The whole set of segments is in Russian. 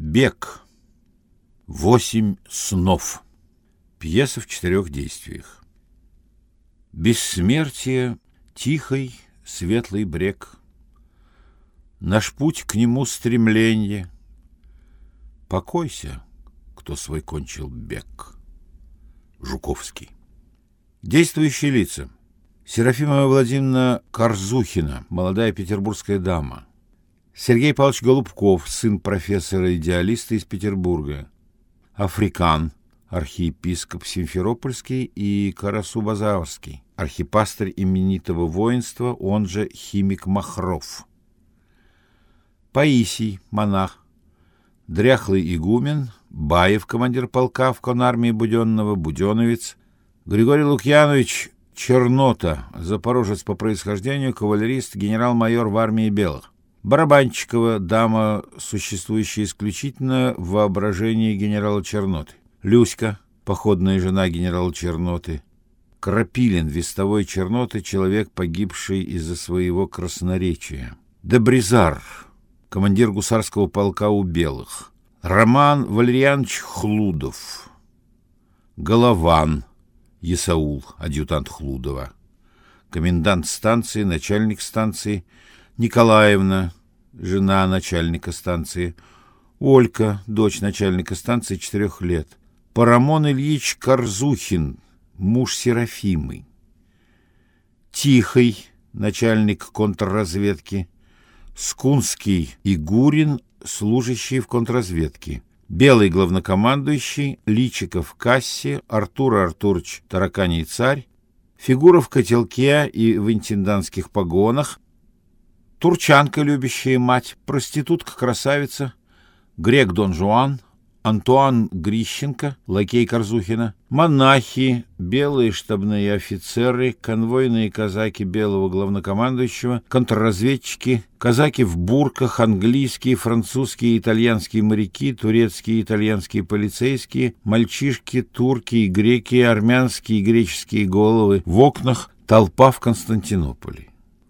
Бег. 8 снов. Пьеса в 4 действиях. Бессмертие, тихий, светлый брег. Наш путь к нему стремленье. Покойся, кто свой кончил бег. Жуковский. Действующие лица. Серафима Владимировна Корзухина, молодая петербургская дама. Сергей Павлович Голубков, сын профессора-идеалиста из Петербурга. Африкан, архиепископ Симферопольский, и Карасу-Базарский, архипастырь именитого воинства, он же химик Махров. Паисий, монах. Дряхлый игумен, Баев, командир полка в конармии Буденного, Буденовец. Григорий Лукьянович Чернота, запорожец по происхождению, кавалерист, генерал-майор в армии белых. Барабанщикова, дама, существующая исключительно в воображении генерала Черноты. Люська, походная жена генерала Черноты. Крапилин, вестовой Черноты, человек, погибший из-за своего красноречия. Дебризар, командир гусарского полка у белых. Роман Валерьянович Хлудов. Голован Есаул, адъютант Хлудова. Комендант станции, начальник станции. Николаевна, жена начальника станции. Олька, дочь начальника станции, 4 лет. Парамон Ильич Корзухин, муж Серафимы. Тихий, начальник контрразведки. Скунский и Гурин, служащие в контрразведке. Белый главнокомандующий, Личиков Касси, Артур Артурович Тараканий царь. Фигура в котелке и в интендантских погонах. Турчанка, любящая мать, проститутка-красавица, грек Дон Жуан, Антуан Грищенко, лакей Корзухина, монахи, белые штабные офицеры, конвойные казаки белого главнокомандующего, контрразведчики, казаки в бурках, английские, французские, итальянские моряки, турецкие, итальянские полицейские, мальчишки, турки и греки, армянские и греческие головы, в окнах толпа в Константинополе.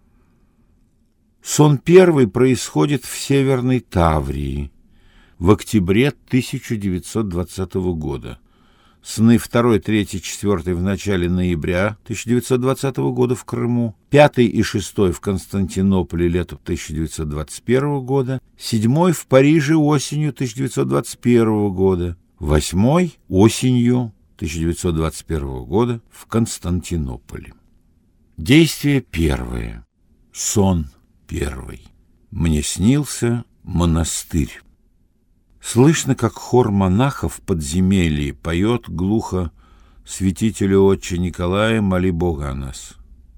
Сон первый происходит в Северной Таврии в октябре 1920 года. Сны 2, 3, 4 в начале ноября 1920 года в Крыму, 5 и 6 в Константинополе летом 1921 года, 7 в Париже осенью 1921 года, 8 осенью 1921 года в Константинополе. Действие первое. Сон первый. Мне снился монастырь. Слышно, как хор монахов в подземелье поет глухо «Святителю Отче Николая, моли Бога о нас».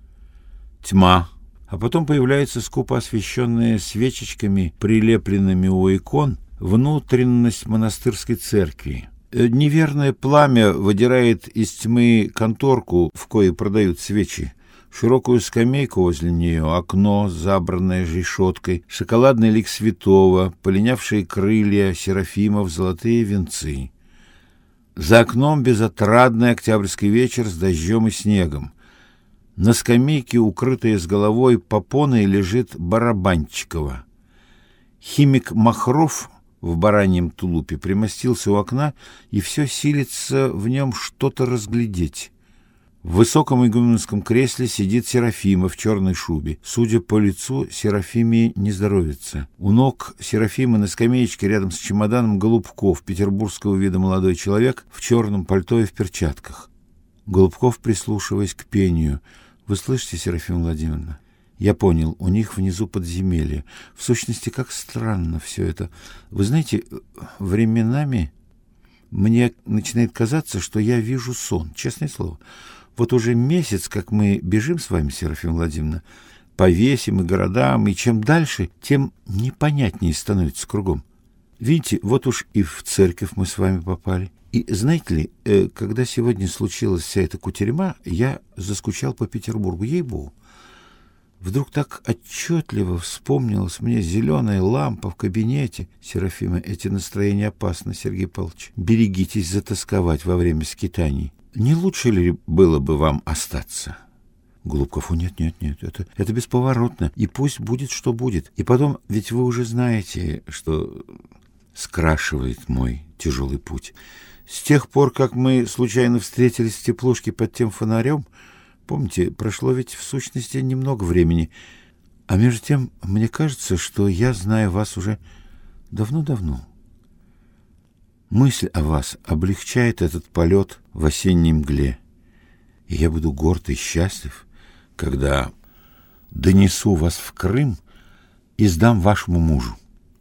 Тьма, а потом появляется скупо освещенная свечечками, прилепленными у икон, внутренность монастырской церкви. Неверное пламя выдирает из тьмы конторку, в коей продают свечи, широкую скамейку возле нее, окно, забранное решеткой, шоколадный лик святого, полинявшие крылья серафимов, золотые венцы. За окном безотрадный октябрьский вечер с дождем и снегом. На скамейке, укрытая с головой попоной, лежит Барабанщикова. Химик Махров в бараньем тулупе примостился у окна и все силится в нем что-то разглядеть. В высоком игуменском кресле сидит Серафима в черной шубе. Судя по лицу, Серафиме не здоровится. У ног Серафимы на скамеечке рядом с чемоданом Голубков, петербургского вида молодой человек, в черном пальто и в перчатках. Голубков, прислушиваясь к пению: «Вы слышите, Серафима Владимировна? Я понял, у них внизу подземелье. В сущности, как странно все это. Вы знаете, временами мне начинает казаться, что я вижу сон, честное слово. Вот уже месяц, как мы бежим с вами, Серафима Владимировна, по весям и городам, и чем дальше, тем непонятнее становится кругом. Видите, вот уж и в церковь мы с вами попали. И знаете ли, когда сегодня случилась вся эта кутерьма, я заскучал по Петербургу, ей-богу. Вдруг так отчетливо вспомнилась мне зеленая лампа в кабинете. Серафима, эти настроения опасны, Сергей Павлович. Берегитесь затасковать во время скитаний. Не лучше ли было бы вам остаться? Голубков: нет, это бесповоротно, и пусть будет, что будет. И потом, ведь вы уже знаете, что скрашивает мой тяжелый путь. С тех пор, как мы случайно встретились в теплушке под тем фонарем, помните, прошло ведь в сущности немного времени, а между тем мне кажется, что я знаю вас уже давно-давно. Мысль о вас облегчает этот полет в осенней мгле, и я буду горд и счастлив, когда донесу вас в Крым и сдам вашему мужу.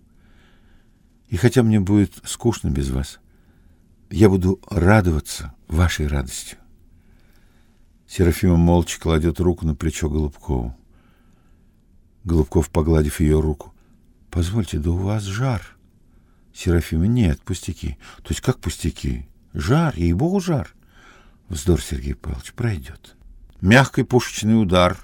И хотя мне будет скучно без вас, я буду радоваться вашей радостью. Серафима молча кладет руку на плечо Голубкову. Голубков, погладив ее руку: «Позвольте, да у вас жар». Серафима: «Нет, пустяки». «То есть как пустяки? Жар, ей-богу, жар». «Вздор, Сергей Павлович, пройдет». Мягкий пушечный удар.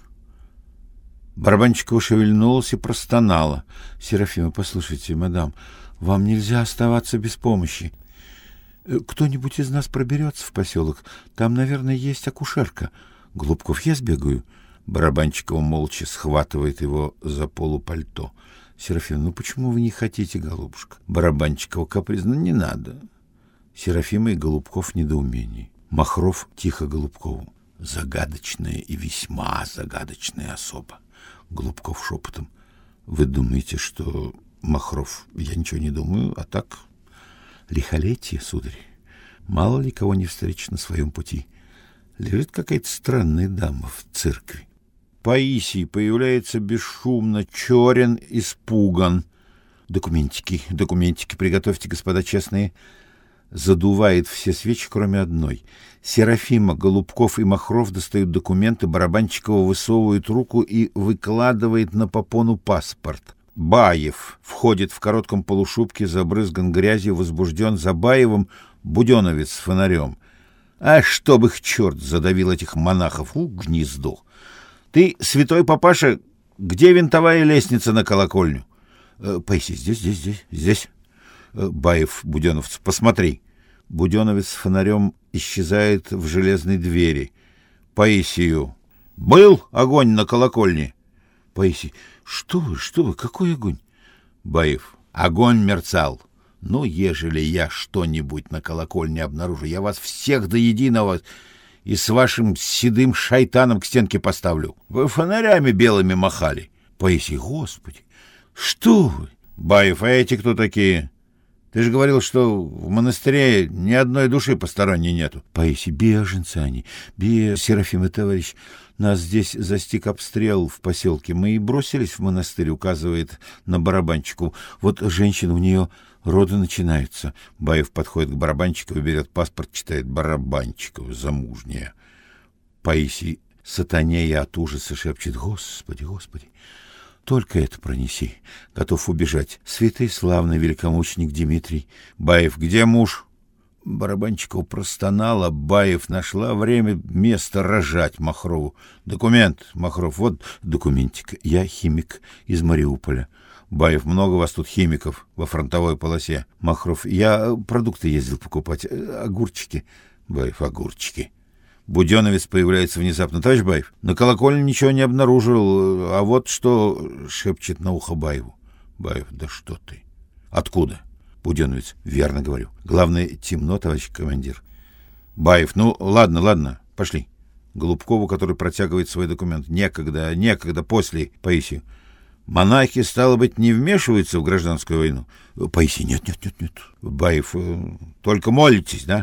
Барабанщикова шевельнулась и простонала. «Серафима, послушайте, мадам, вам нельзя оставаться без помощи. Кто-нибудь из нас проберется в поселок? Там, наверное, есть акушерка». «Голубков, я сбегаю». Барабанщикова молча схватывает его за полу пальто. «Серафима, ну почему вы не хотите, голубушка?» Барабанщикова капризно: «Не надо». Серафима и Голубков в недоумении. Махров тихо Голубкову: «Загадочная и весьма загадочная особа». Голубков шепотом: «Вы думаете, что...» Махров: «Я ничего не думаю, а так лихолетие, сударь. Мало ли кого не встретишь на своем пути. Лежит какая-то странная дама в церкви». Паисий появляется бесшумно, черен, испуган. «Документики, документики, приготовьте, господа честные». Задувает все свечи, кроме одной. Серафима, Голубков и Махров достают документы, Барабанщикова высовывает руку и выкладывает на попону паспорт. Баев входит в коротком полушубке, забрызган грязью, возбужден. За Баевым буденовец с фонарем. «А чтоб их черт задавил, этих монахов! Гнездо! Ты, святой папаша, где винтовая лестница на колокольню?» «Паисий, здесь». Баев буденовцу: «Посмотри». Буденовец с фонарем исчезает в железной двери. Паисию: «Был огонь на колокольне?» Паисий: что вы, какой огонь?» Баев: «Огонь мерцал. Ну, ежели я что-нибудь на колокольне обнаружу, я вас всех до единого и с вашим седым шайтаном к стенке поставлю. Вы фонарями белыми махали». Паисий: «Господи, что вы?» Баев: «А эти кто такие? Ты же говорил, что в монастыре ни одной души посторонней нету». Паисий: «Беженцы они. Серафима, товарищ, нас здесь застиг обстрел в поселке. Мы и бросились в монастырь», указывает на Барабанщикову. «Вот женщина, у нее роды начинаются». Баев подходит к Барабанщикову, берет паспорт, читает: «Барабанщикова, замужняя». Паисий, сатанея от ужаса, шепчет: «Господи, Господи, только это пронеси». Готов убежать. «Святый славный великомученик Дмитрий». Баев: «Где муж?» Барабанщикова простонала. Баев: «Нашла время, место рожать». Махрову: «Документ». Махров: «Вот документик. Я химик из Мариуполя». Баев: «Много вас тут химиков во фронтовой полосе». Махров: «Я продукты ездил покупать. Огурчики». Баев: «Огурчики». Буденовец появляется внезапно: «Товарищ Баев, на колокольне ничего не обнаружил, а вот что...» шепчет на ухо Баеву. Баев: «Да что ты? Откуда?» Буденовец: «Верно говорю. Главное, темно, товарищ командир». Баев: «Ну, ладно, пошли». Голубкову, который протягивает свой документ: «Некогда, после». Паисию: «Монахи, стало быть, не вмешиваются в гражданскую войну?» Паисий: «Нет». Баев: «Только молитесь, да?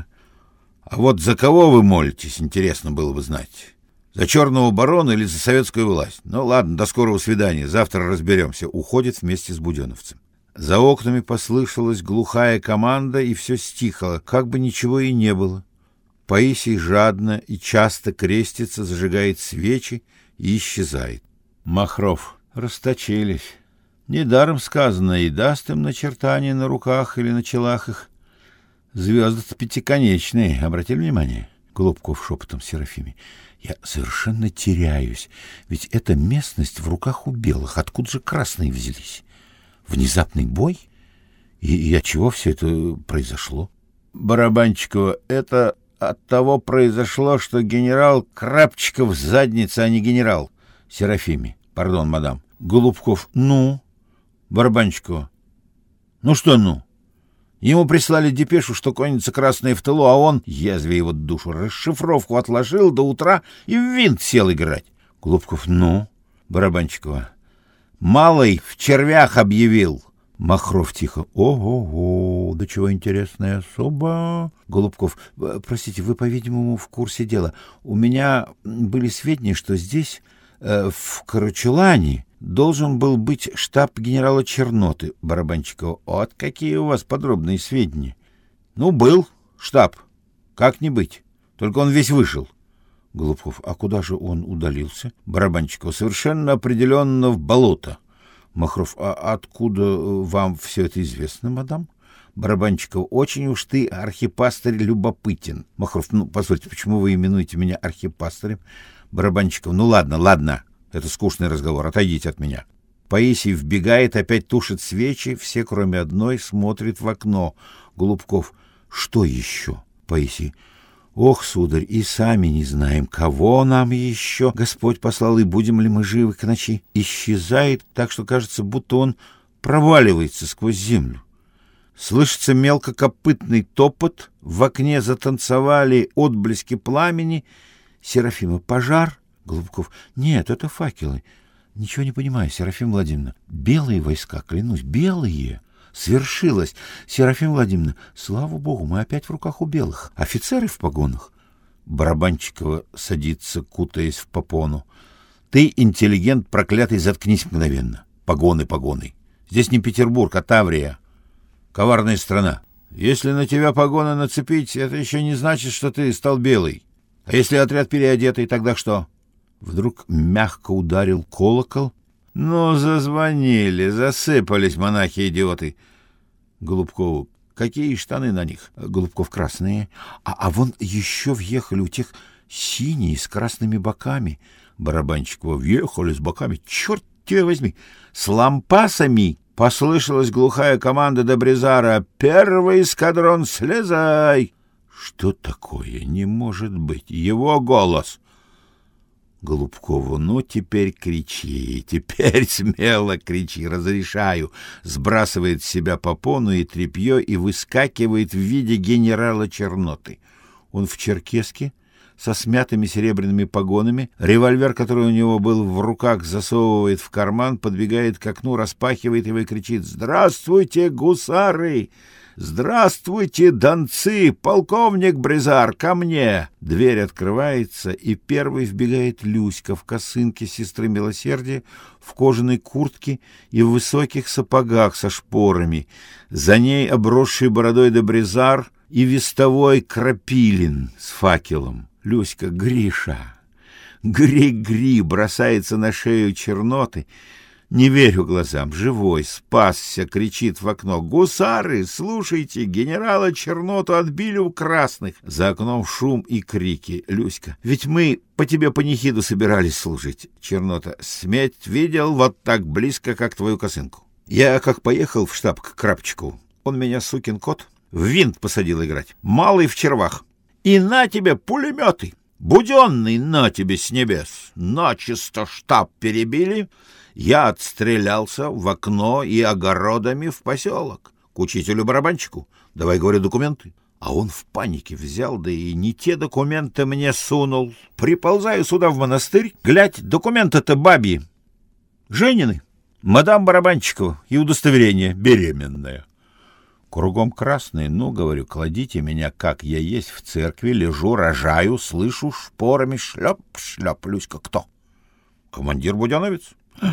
А вот за кого вы молитесь, интересно было бы знать. За черного барона или за советскую власть? Ну ладно, до скорого свидания, завтра разберемся». Уходит вместе с буденовцем. За окнами послышалась глухая команда, и все стихло, как бы ничего и не было. Паисий жадно и часто крестится, зажигает свечи и исчезает. Махров: «Расточились. Недаром сказано, и даст им начертания на руках или на челах их. Звезды-то пятиконечные, обратили внимание?» Голубков шепотом Серафиме: «Я совершенно теряюсь, ведь эта местность в руках у белых, откуда же красные взялись? Внезапный бой? И от чего все это произошло?» Барабанщикова: «Это от того произошло, что генерал Крапчиков задница, а не генерал». Серафиме: «Пардон, мадам». Голубков: «Ну?» Барабанщикова: «Ну что «ну»? Ему прислали депешу, что конница красная в тылу, а он, язве его душу, расшифровку отложил до утра и в винт сел играть. Голубков: ну? Барабанщикова: малый в червях объявил. Махров тихо: ого-го, да чего интересная особа. Голубков: простите, вы, по-видимому, в курсе дела. У меня были сведения, что здесь, в Карачулане, должен был быть штаб генерала Черноты. Барабанщикова: вот какие у вас подробные сведения. Ну, был штаб, как не быть, только он весь вышел. Голубков: а куда же он удалился? Барабанщикова: совершенно определенно в болото. Махров: а откуда вам все это известно, мадам? Барабанщикова: очень уж ты, архипастырь, любопытен. Махров: ну, позвольте, почему вы именуете меня архипастырем? Барабанщикова: ну, ладно, это скучный разговор, отойдите от меня. Паисий вбегает, опять тушит свечи, все, кроме одной, смотрят в окно. Голубков: что еще? Паисий: ох, сударь, и сами не знаем, кого нам еще Господь послал, и будем ли мы живы к ночи. Исчезает так, что кажется, будто он проваливается сквозь землю. Слышится мелкокопытный топот, в окне затанцевали отблески пламени. Серафима: пожар? Голубков: нет, это факелы. Ничего не понимаю, Серафима Владимировна. Белые войска, клянусь, белые. Свершилось. Серафима Владимировна, слава богу, мы опять в руках у белых. Офицеры в погонах. Барабанщикова садится, кутаясь в попону. Ты, интеллигент проклятый, заткнись мгновенно. Погоны. Здесь не Петербург, а Таврия. Коварная страна. Если на тебя погоны нацепить, это еще не значит, что ты стал белый. А если отряд переодетый, тогда что? Вдруг мягко ударил колокол. Ну, зазвонили, засыпались монахи-идиоты. Голубкову: какие штаны на них? Голубков: красные. А вон еще въехали у тех синие с красными боками. Барабанщикова: въехали с боками, черт тебя возьми. С лампасами. Послышалась глухая команда до Бризара: первый эскадрон, слезай. Что такое? Не может быть. Его голос. Голубкову: ну, теперь кричи, теперь смело кричи, разрешаю. Сбрасывает с себя попону и тряпье и выскакивает в виде генерала Черноты. Он в черкеске, со смятыми серебряными погонами, револьвер, который у него был в руках, засовывает в карман, подбегает к окну, распахивает его и кричит: «Здравствуйте, гусары! Здравствуйте, донцы! Полковник Бризар, ко мне!» Дверь открывается, и первой вбегает Люська в косынке сестры Милосердия, в кожаной куртке и в высоких сапогах со шпорами. За ней обросший бородой де Бризар и вестовой Крапилин с факелом. Люська: «Гриша! Гри-гри!» бросается на шею Черноты. Не верю глазам, живой, спасся, кричит в окно: «Гусары, слушайте, генерала Черноту отбили у красных!» За окном шум и крики. Люська: «Ведь мы по тебе панихиду собирались служить!» Чернота: «Сметь видел вот так близко, как твою косынку. Я как поехал в штаб к Крапчику, он меня, сукин кот, в винт посадил играть, малый в червах. И на тебе пулеметы! Буденный на тебе с небес! Начисто штаб перебили!» Я отстрелялся в окно и огородами в поселок. К учителю-барабанщику. Давай, говорю, документы. А он в панике взял, да и не те документы мне сунул. Приползаю сюда в монастырь. Глядь, документы-то бабьи. Женины. Мадам Барабанщикова и удостоверение беременная. Кругом красные. Ну, говорю, кладите меня, как я есть, в церкви. Лежу, рожаю, слышу шпорами шлеп-шлеп. Люська: «Кто?» «Командир Буденовец».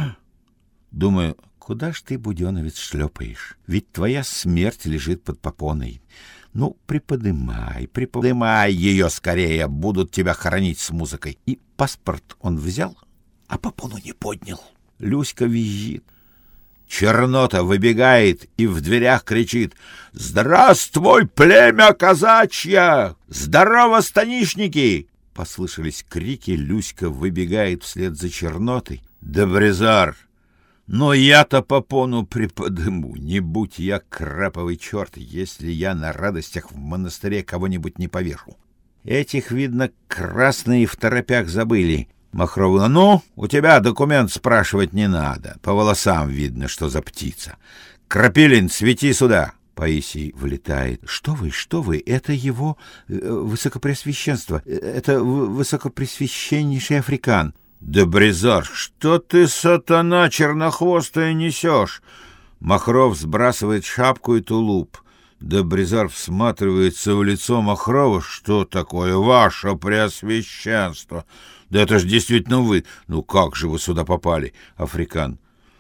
Думаю, куда ж ты, Буденовец, шлепаешь? Ведь твоя смерть лежит под попоной. Ну, приподымай ее скорее, будут тебя хоронить с музыкой. И паспорт он взял, а попону не поднял. Люська визжит. Чернота выбегает и в дверях кричит: «Здравствуй, племя казачье! Здорово, станишники!» Послышались крики, Люська выбегает вслед за Чернотой. «Да, Бризар, но я-то попону приподыму, не будь я краповый черт, если я на радостях в монастыре кого-нибудь не повешу. Этих, видно, красные в торопях забыли». Махрову: «Ну, у тебя документ спрашивать не надо, по волосам видно, что за птица. Крапилин, свети сюда». Паисий влетает. Что вы, это его высокопреосвященство, это высокопресвященнейший Африкан. Да, Бризар, что ты, сатана чернохвостая, несешь? Махров сбрасывает шапку и тулуп. Да Бризар всматривается в лицо Махрова. Что такое, ваше преосвященство? Да это же действительно вы. Ну как же вы сюда попали? Африкан.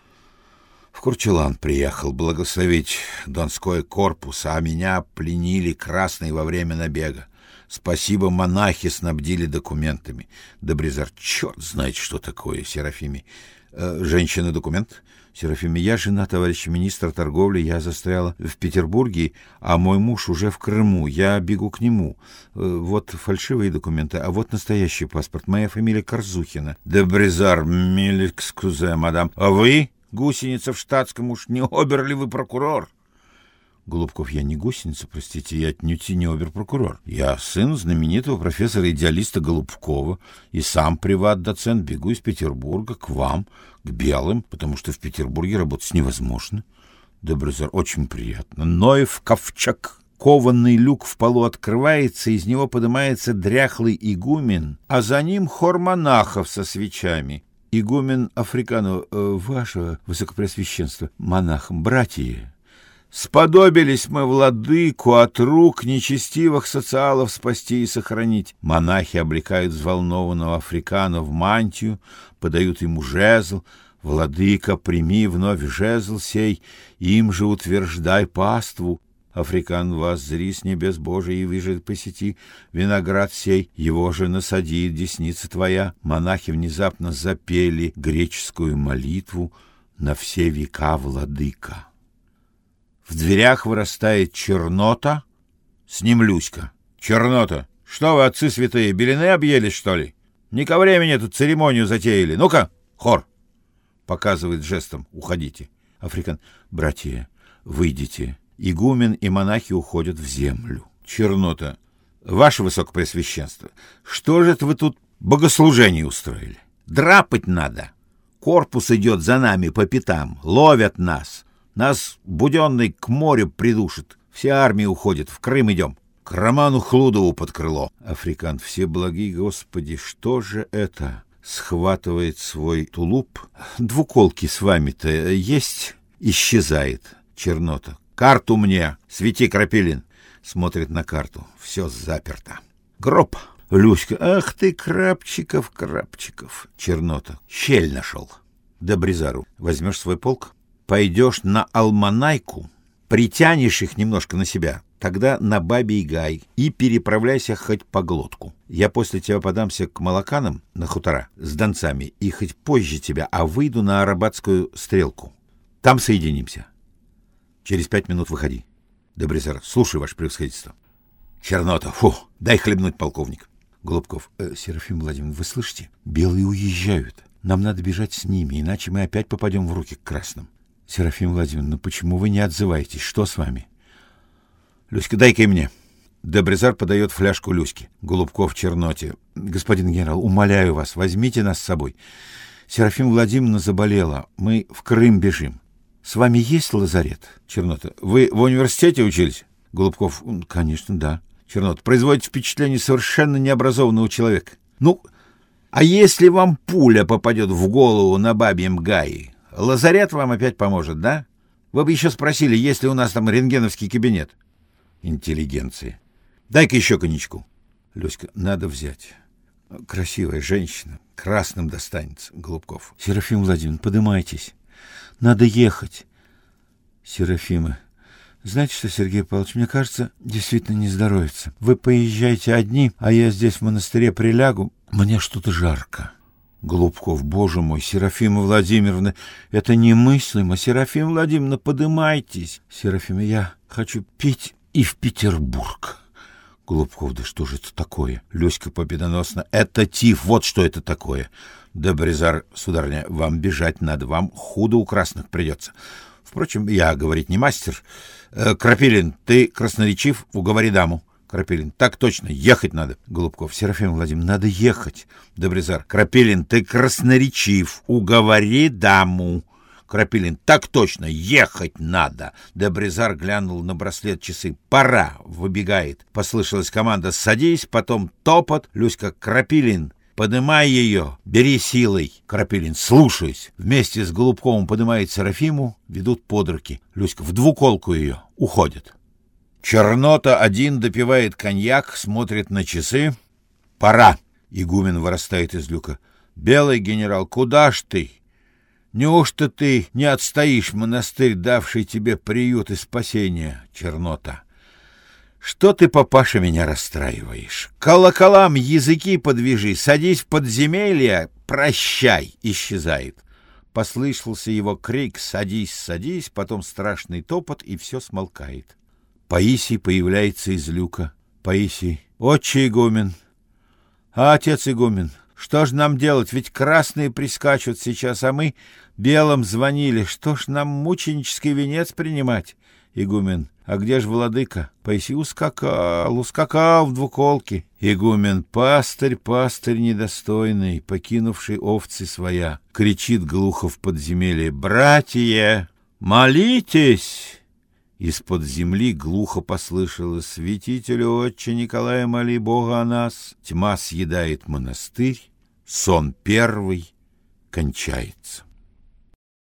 В Курчелан приехал благословить Донской корпус, а меня пленили красные во время набега. Спасибо, монахи снабдили документами. Добризар, черт знает, что такое, Серафиме. Женщина документ? Серафиме, я жена товарища министра торговли, я застряла в Петербурге, а мой муж уже в Крыму, я бегу к нему. Вот фальшивые документы, а вот настоящий паспорт. Моя фамилия Корзухина. Добризар, миликскузе, мадам. А вы? Гусеница в штатском, уж не обер ли вы прокурор? Голубков, я не гусеница, простите, я отнюдь не обер-прокурор. Я сын знаменитого профессора-идеалиста Голубкова и сам приват-доцент, бегу из Петербурга к вам, к белым, потому что в Петербурге работать невозможно. Добрызар, очень приятно. Ноев ковчег. Кованный люк в полу открывается, из него поднимается дряхлый игумен, а за ним хор монахов со свечами. Игумен Африкану, ваше высокопреосвященство, монахам, братья, сподобились мы владыку от рук нечестивых социалов спасти и сохранить. Монахи облекают взволнованного Африкана в мантию, подают ему жезл. Владыка, прими вновь жезл сей, им же утверждай паству. Африкан воззри с небес Божией, выжит по сети виноград сей, его же насадит десница твоя. Монахи внезапно запели греческую молитву на все века, владыка. В дверях вырастает Чернота, с ним Люська. Чернота, что вы, отцы святые, белины объелись, что ли? Не ко времени эту церемонию затеяли. Ну-ка, хор! Показывает жестом, уходите. Африкан, братья, выйдите. Игумен и монахи уходят в землю. Чернота. Ваше высокопреосвященство, что же это вы тут богослужение устроили? Драпать надо. Корпус идет за нами по пятам, ловят нас. Нас буденный к морю придушит. Вся армия уходит, в Крым идем. К Роману Хлудову под крыло. Африкан. Всеблагий Господи, что же это? Схватывает свой тулуп. Двуколки с вами-то есть? Исчезает. Чернота. Карту мне, свети, Крапилин. Смотрит на карту. Все заперто. Гроб. Люська. Ах ты, Крапчиков. Чернота. Щель нашел. Добризару. Возьмешь свой полк? Пойдешь на Алманайку, притянешь их немножко на себя, тогда на Бабий Гай и переправляйся хоть по глотку. Я после тебя подамся к молоканам на хутора с донцами и хоть позже тебя, а выйду на Арабатскую стрелку. Там соединимся. Через 5 минут выходи. Добризар, слушай, ваше превосходительство. Чернота, фу, дай хлебнуть, полковник. Голубков, Серафим Владимирович, вы слышите? Белые уезжают. Нам надо бежать с ними, иначе мы опять попадем в руки к красным. Серафим Владимирович, ну почему вы не отзываетесь? Что с вами? Люська, дай-ка и мне. Добризар подает фляжку Люське. Голубков в Черноте. Господин генерал, умоляю вас, возьмите нас с собой. Серафим Владимировна заболела. Мы в Крым бежим. С вами есть лазарет? Чернота. Вы в университете учились? Голубков. Конечно, да. Чернота. Производите впечатление совершенно необразованного человека. Ну, а если вам пуля попадет в голову на Бабьем Гае, лазарет вам опять поможет, да? Вы бы еще спросили, есть ли у нас там рентгеновский кабинет. Интеллигенция. Дай-ка еще коньячку. Люська, надо взять. Красивая женщина, красным достанется. Голубков. Серафим Владимирович, подымайтесь. Надо ехать. Серафима. Знаете что, Сергей Павлович, мне кажется, действительно не здоровится. Вы поезжайте одни, а я здесь в монастыре прилягу. Мне что-то жарко. Голубков, боже мой, Серафима Владимировна, это немыслимо. Серафима Владимировна, подымайтесь. Серафима, я хочу пить и в Петербург. Голубков, да что же это такое? Люська победоносно. Это тиф, вот что это такое. Добризар, сударыня, вам бежать надо, вам худо у красных придется. Впрочем, я говорить не мастер. Крапилин, ты красноречив, уговори даму. Крапилин, так точно, ехать надо. Голубков, Серафим Владимирович, надо ехать. Добризар, Крапилин, ты красноречив, уговори даму. Крапилин: так точно, ехать надо. Дебризар глянул на браслет часы. Пора. Выбегает. Послышалась команда: садись, потом топот. Люська: Крапилин, подымай ее, бери силой. Крапилин: слушаюсь. Вместе с Голубковым подымает Серафиму, ведут под руки. Люська: в двуколку ее. Уходят. Чернота один допивает коньяк, смотрит на часы. Пора. Игумен вырастает из люка: белый генерал, куда ж ты? Неужто ты не отстоишь монастырь, давший тебе приют и спасение? Чернота: что ты, папаша, меня расстраиваешь? Колоколам языки подвяжи, садись в подземелье, прощай. Исчезает. Послышался его крик: садись, садись, потом страшный топот, и все смолкает. Паисий появляется из люка. Паисий: отче игумен. А отец игумен, что ж нам делать? Ведь красные прискачут сейчас, а мы белым звонили. Что ж нам мученический венец принимать? Игумен: а где ж владыка? Паисий: ускакал в двуколке. Игумен: пастырь недостойный, покинувший овцы своя. Кричит глухо в подземелье: братья, молитесь! Из-под земли глухо послышалось: святителю отче Николая, моли Бога о нас. Тьма съедает монастырь, сон первый кончается.